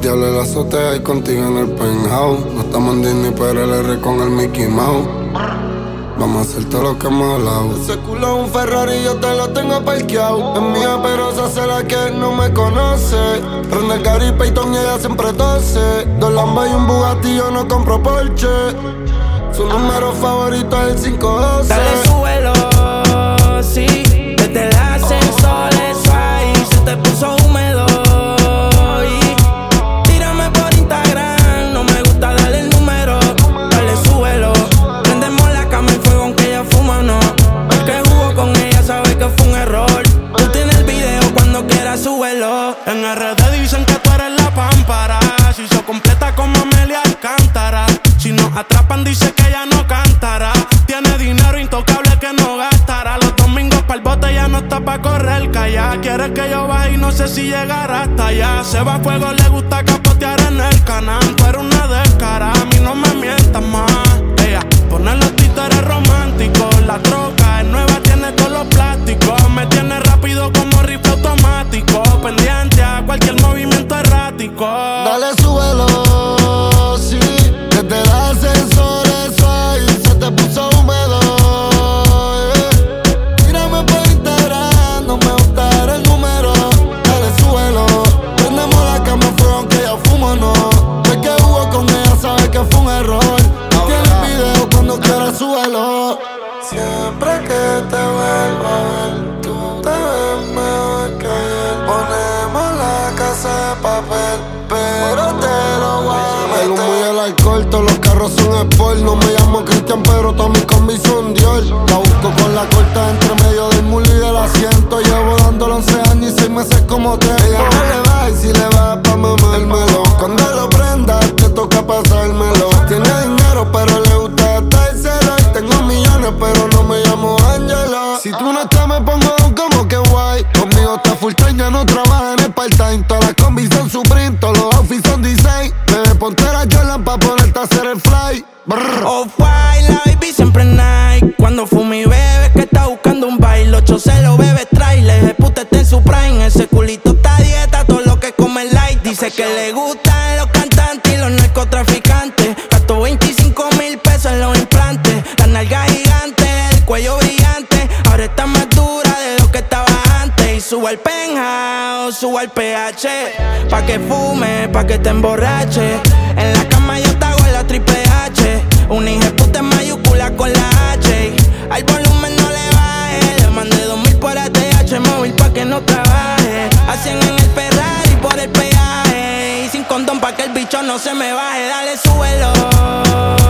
diablo en la azotea y contigo en el penthouse. No estamos en Disney, pero el R con el Mickey Mouse. Vamos a hacer todo lo que hemos hablado. Ese culo es un Ferrari, yo te lo tengo parqueado. Es mía, pero se hace la que no me conoce. Prende el Gary Payton y ella siempre tose. Dos Lambos y un Bugatti, yo no compro Porsche. Su número favorito es el 512. Dale, súbelo, sí. Desde el ascensor, eso ahí se te puso húmedo. Y tírame por Instagram, no me gusta darle el número. Dale, súbelo. Prendemos la cama en fuego aunque ella fuma o no. El que jugó con ella sabe que fue un error. Tú tienes el video, cuando quieras súbelo. En RD dicen que tú eres la pámpara. Si se completa como Amelia Alcántara. Si nos atrapan dice que ella no cantará. Tiene dinero intocable que no gastará. Los domingos pa'l bote ya no está pa' correr calla. Quiere que yo baje y no sé si llegará hasta allá. Se va a fuego, le gusta capotear en el canal. Tú eres una descara, a mí no me mientas más. Ella pone los títeres románticos. La troca es nueva, tiene todos los plásticos. Me tiene rápido como rifle automático. Pendiente a cualquier movimiento errático. Dale, súbelo, sí. Desde el ascensor, eso ahí se te puso húmedo. Tírame por Instagram, no me gusta dar el número. Dale, súbelo. Prendemos la cama en fuego aunque ella fuma o no. El que jugó con ella sabe que fue un error. Tiene el video, cuando quieras súbelo. Siempre que te vuelvo a ver, tú te ves mejor que ayer. Ponemos la casa de papel, pero te lo voy a meter. El humo y el alcohol, todos los carros son sport. No me llamo Cristian, pero todas mis combis son Dior. La busco con la corta entre medio del mulo y del asiento. Llevo dándolo 11 años y 6 meses como te. Ella no le va y si le va pa' mamármelo. Cuando lo prendas te toca pasármelo. Tiene dinero pero le gusta estárselo. Y tengo millones pero no me llamo Angelo. Si tú no estás me pongo como que guay. Conmigo está full time, ya no trabaja en el part-time. Todas las combis son Supreme, todos los outfits son design. Bebé, ponte la Jordan pa' ponerte a hacer el fly. Off-white, la baby siempre Nike. Cuando fumi bebe que está buscando un baile. 8 celo, bebe trailer. El puta está en su prime. Ese culito está a dieta, todo lo que come light. Dice que le gustan los cantantes y los narcotraficantes. Gastó 25,000 pesos en los implantes. La nalga gigante, el cuello brillante. Ahora está más dura de lo que estaba antes. Y subo al penthouse, subo al PH. Pa' que fume, pa' que te emborrache. En la cama yo te hago la triple H. Una hijeputa en mayúscula con la H. Al volumen no le baje. Le mandé 2,000 por ATH móvil pa' que no trabaje. A 100 en el Ferrari por el peaje. Y sin condón pa' que el bicho no se me baje. Dale, súbelo.